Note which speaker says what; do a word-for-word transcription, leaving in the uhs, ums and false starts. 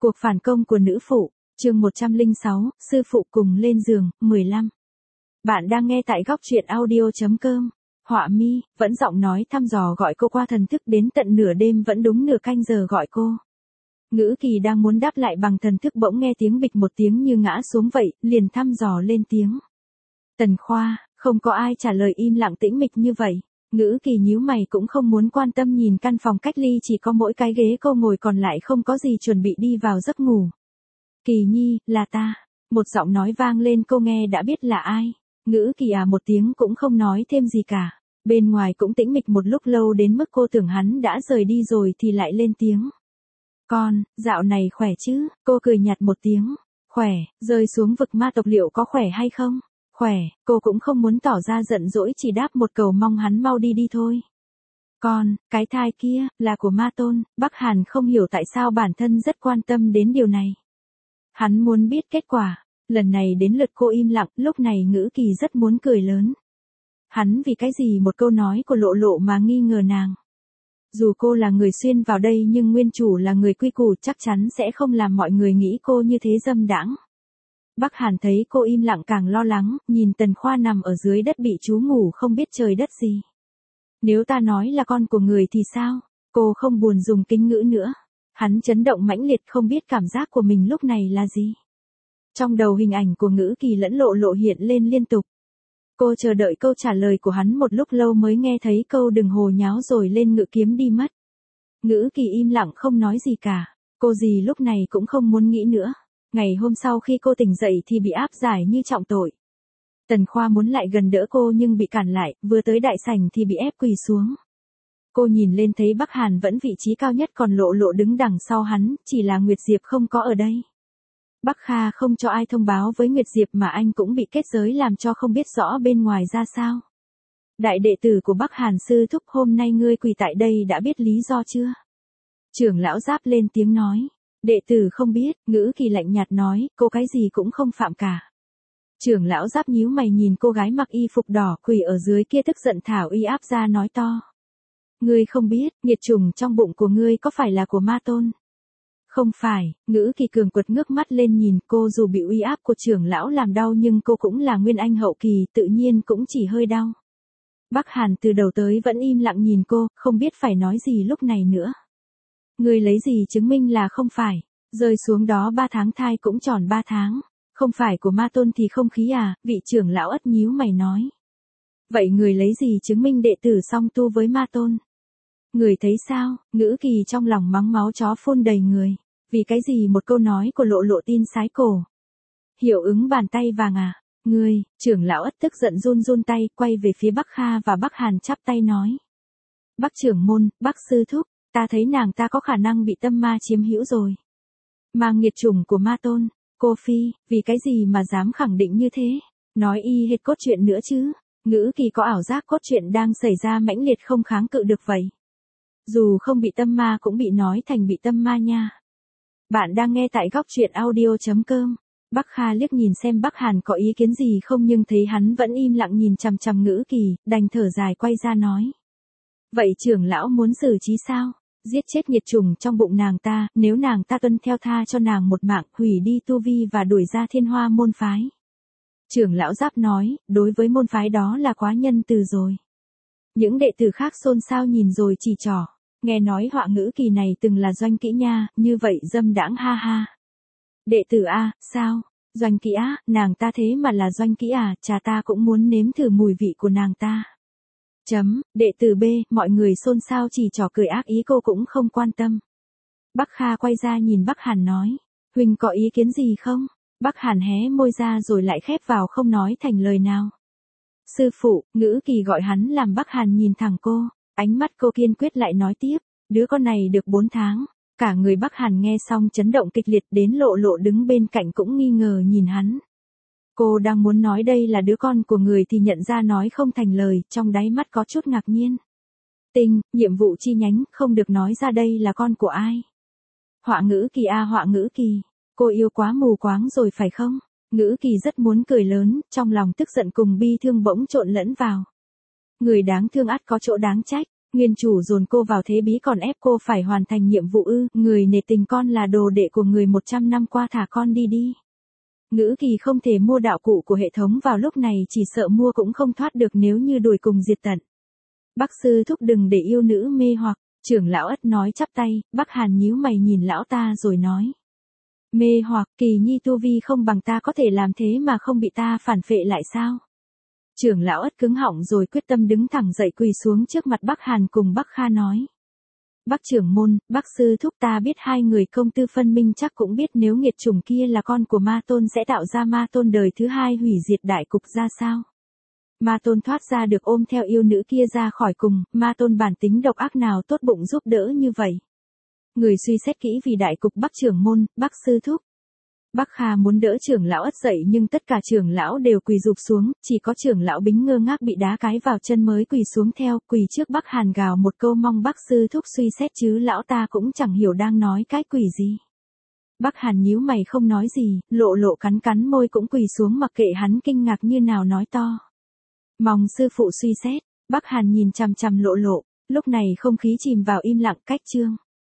Speaker 1: Cuộc phản công của nữ phụ, chương một trăm lẻ sáu, sư phụ cùng lên giường, mười lăm. Bạn đang nghe tại góc truyện audio chấm com. Họa mi, vẫn giọng nói thăm dò gọi cô qua thần thức đến tận nửa đêm vẫn đúng nửa canh giờ gọi cô. Ngữ Kỳ đang muốn đáp lại bằng thần thức bỗng nghe tiếng bịch một tiếng như ngã xuống vậy, liền thăm dò lên tiếng. Tần Khoa, không có ai trả lời, im lặng tĩnh mịch như vậy. Ngữ Kỳ nhíu mày cũng không muốn quan tâm nhìn căn phòng cách ly chỉ có mỗi cái ghế cô ngồi còn lại không có gì chuẩn bị đi vào giấc ngủ. Kỳ Nhi, là ta. Một giọng nói vang lên cô nghe đã biết là ai. Ngữ Kỳ à một tiếng cũng không nói thêm gì cả. Bên ngoài cũng tĩnh mịch một lúc lâu đến mức cô tưởng hắn đã rời đi rồi thì lại lên tiếng. Con, dạo này khỏe chứ? Cô cười nhạt một tiếng. Khỏe, rơi xuống vực ma tộc liệu có khỏe hay không? Khỏe, cô cũng không muốn tỏ ra giận dỗi chỉ đáp một câu mong hắn mau đi đi thôi. Con, cái thai kia, là của Ma Tôn. Bắc Hàn không hiểu tại sao bản thân rất quan tâm đến điều này. Hắn muốn biết kết quả. Lần này đến lượt cô im lặng, lúc này Ngữ Kỳ rất muốn cười lớn. Hắn vì cái gì một câu nói của Lộ Lộ mà nghi ngờ nàng. Dù cô là người xuyên vào đây nhưng nguyên chủ là người quy củ chắc chắn sẽ không làm mọi người nghĩ cô như thế dâm đãng. Bắc Hàn thấy cô im lặng càng lo lắng, nhìn Tần Khoa nằm ở dưới đất bị chú ngủ không biết trời đất gì. Nếu ta nói là con của người thì sao? Cô không buồn dùng kính ngữ nữa. Hắn chấn động mãnh liệt không biết cảm giác của mình lúc này là gì. Trong đầu hình ảnh của Ngữ Kỳ lẫn Lộ Lộ hiện lên liên tục. Cô chờ đợi câu trả lời của hắn một lúc lâu mới nghe thấy câu đừng hồ nháo rồi lên ngự kiếm đi mất. Ngữ Kỳ im lặng không nói gì cả. Cô gì lúc này cũng không muốn nghĩ nữa. Ngày hôm sau khi cô tỉnh dậy thì bị áp giải như trọng tội. Tần Khoa muốn lại gần đỡ cô nhưng bị cản lại, vừa tới đại sảnh thì bị ép quỳ xuống. Cô nhìn lên thấy Bắc Hàn vẫn vị trí cao nhất còn Lộ Lộ đứng đằng sau hắn, chỉ là Nguyệt Diệp không có ở đây. Bắc Kha không cho ai thông báo với Nguyệt Diệp mà anh cũng bị kết giới làm cho không biết rõ bên ngoài ra sao. Đại đệ tử của Bắc Hàn sư thúc, hôm nay ngươi quỳ tại đây đã biết lý do chưa? Trưởng lão Giáp lên tiếng nói. Đệ tử không biết, Ngữ Kỳ lạnh nhạt nói, cô cái gì cũng không phạm cả. Trưởng lão Giáp nhíu mày nhìn cô gái mặc y phục đỏ quỳ ở dưới kia tức giận thảo uy áp ra nói to. Ngươi không biết, nghiệt trùng trong bụng của ngươi có phải là của Ma Tôn? Không phải, Ngữ Kỳ cường quật ngước mắt lên nhìn cô, dù bị uy áp của trưởng lão làm đau nhưng cô cũng là nguyên anh hậu kỳ, tự nhiên cũng chỉ hơi đau. Bắc Hàn từ đầu tới vẫn im lặng nhìn cô, không biết phải nói gì lúc này nữa. Ngươi lấy gì chứng minh là không phải? Rơi xuống đó ba tháng thai cũng tròn ba tháng. Không phải của Ma Tôn thì không khí à? Vị trưởng lão ất nhíu mày nói. Vậy người lấy gì chứng minh đệ tử song tu với Ma Tôn? Người thấy sao? Ngữ Kỳ trong lòng mắng máu chó phun đầy người. Vì cái gì một câu nói của Lộ Lộ tin sái cổ? Hiệu ứng bàn tay vàng à? Ngươi, trưởng lão ất tức giận run run tay, quay về phía Bắc Kha và Bắc Hàn chắp tay nói. Bắc trưởng môn, Bắc sư thúc, ta thấy nàng ta có khả năng bị tâm ma chiếm hữu rồi. Mang nghiệt chủng của Ma Tôn, cô Phi, vì cái gì mà dám khẳng định như thế? Nói y hệt cốt truyện nữa chứ? Ngữ Kỳ có ảo giác cốt truyện đang xảy ra mãnh liệt không kháng cự được vậy. Dù không bị tâm ma cũng bị nói thành bị tâm ma nha. Bạn đang nghe tại góc truyện audio chấm com. Bắc Kha liếc nhìn xem Bắc Hàn có ý kiến gì không nhưng thấy hắn vẫn im lặng nhìn chằm chằm Ngữ Kỳ, đành thở dài quay ra nói. Vậy trưởng lão muốn xử trí sao? Giết chết nghiệt trùng trong bụng nàng ta, nếu nàng ta tuân theo tha cho nàng một mạng, hủy đi tu vi và đuổi ra Thiên Hoa môn phái. Trưởng lão Giáp nói, đối với môn phái đó là quá nhân từ rồi. Những đệ tử khác xôn xao nhìn rồi chỉ trỏ. Nghe nói họa Ngữ Kỳ này từng là Doanh Kỹ nha, như vậy dâm đãng ha ha. Đệ tử A, sao? Doanh Kỹ á, nàng ta thế mà là Doanh Kỹ à, chà ta cũng muốn nếm thử mùi vị của nàng ta. Chấm, đệ tử B, mọi người xôn xao chỉ trỏ cười ác ý cô cũng không quan tâm. Bắc Kha quay ra nhìn Bắc Hàn nói. Huynh có ý kiến gì không? Bắc Hàn hé môi ra rồi lại khép vào không nói thành lời nào. Sư phụ, Ngữ Kỳ gọi hắn làm Bắc Hàn nhìn thẳng cô. Ánh mắt cô kiên quyết lại nói tiếp, đứa con này được bốn tháng. Cả người Bắc Hàn nghe xong chấn động kịch liệt đến Lộ Lộ đứng bên cạnh cũng nghi ngờ nhìn hắn. Cô đang muốn nói đây là đứa con của người thì nhận ra nói không thành lời, trong đáy mắt có chút ngạc nhiên. Tinh, nhiệm vụ chi nhánh, không được nói ra đây là con của ai. Họa Ngữ Kỳ a họa Ngữ Kỳ, cô yêu quá mù quáng rồi phải không? Ngữ Kỳ rất muốn cười lớn, trong lòng tức giận cùng bi thương bỗng trộn lẫn vào. Người đáng thương ắt có chỗ đáng trách, Nguyên chủ dồn cô vào thế bí còn ép cô phải hoàn thành nhiệm vụ ư, người nể tình con là đồ đệ của người một trăm năm qua, thả con đi đi. Ngữ Kỳ không thể mua đạo cụ của hệ thống vào lúc này, chỉ sợ mua cũng không thoát được nếu như đuổi cùng diệt tận. Bác sư thúc đừng để yêu nữ mê hoặc, trưởng lão Ất nói chắp tay, Bắc Hàn nhíu mày nhìn lão ta rồi nói. Mê hoặc, Kỳ nhi tu vi không bằng ta có thể làm thế mà không bị ta phản phệ lại sao? Trưởng lão Ất cứng họng rồi quyết tâm đứng thẳng dậy quỳ xuống trước mặt Bắc Hàn cùng Bắc Kha nói. Bác trưởng môn, bác sư thúc, ta biết hai người công tư phân minh chắc cũng biết nếu nghiệt chủng kia là con của ma tôn sẽ tạo ra ma tôn đời thứ hai hủy diệt đại cục ra sao. Ma tôn thoát ra được ôm theo yêu nữ kia ra khỏi cùng, ma tôn bản tính độc ác nào tốt bụng giúp đỡ như vậy. Người suy xét kỹ vì đại cục bác trưởng môn, bác sư thúc. Bắc Kha muốn đỡ trưởng lão Ất dậy nhưng tất cả trưởng lão đều quỳ rụp xuống, chỉ có trưởng lão Bính ngơ ngác bị đá cái vào chân mới quỳ xuống theo, quỳ trước Bắc Hàn gào một câu mong bác sư thúc suy xét chứ lão ta cũng chẳng hiểu đang nói cái quỳ gì. Bắc Hàn nhíu mày không nói gì, Lộ Lộ cắn cắn môi cũng quỳ xuống mặc kệ hắn kinh ngạc như nào nói to. Mong sư phụ suy xét, Bắc Hàn nhìn chằm chằm Lộ Lộ, lúc này không khí chìm vào im lặng cách chương.